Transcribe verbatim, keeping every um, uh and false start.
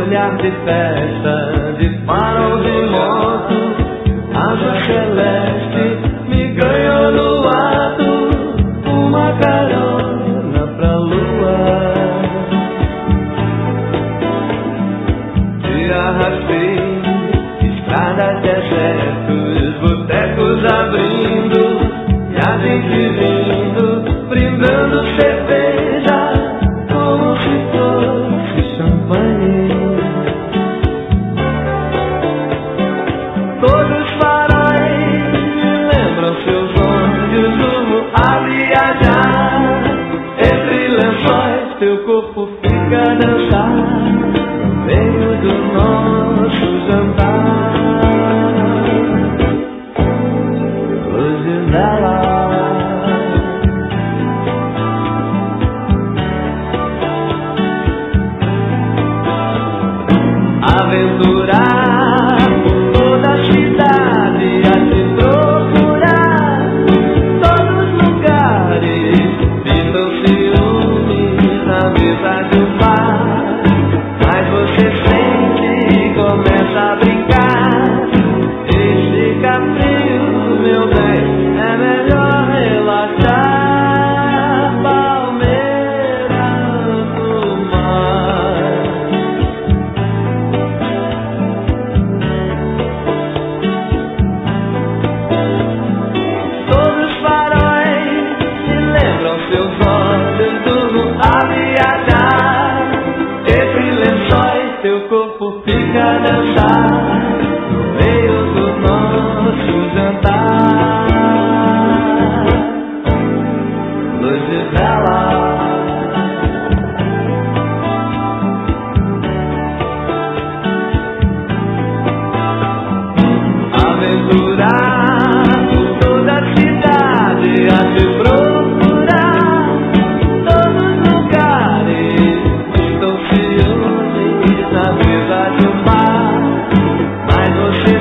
olhar de festa, de farol de moto, asa celeste me ganhou no ato, uma carona pra lua. Te arrastei, estradas desertas, botecos abrindo, e a gente vindo, brindando cerveja, como se fosse champanhe. Todos os faróis me lembram seus olhos, rumo a viajar. Entre lençóis teu corpo fica a dançar, no meio do nosso jantar. Luzes dela, aventurar por toda a cidade, a te procurar, todos os lugares, pintam ciúmes na mesa de um bar. Mas você sente e começa a brincar, e fica frio, meu bem, é melhor relaxar. Palmeiras no mar, todos os faróis me lembram seus olhos, tudo a viajar. Entre lençóis teu corpo fica a dançar, no meio do nosso jantar. Luzes dela, aventurar por toda a cidade, a te procurar, todos os lugares, estou ciúmes na mesa de um bar. Mas você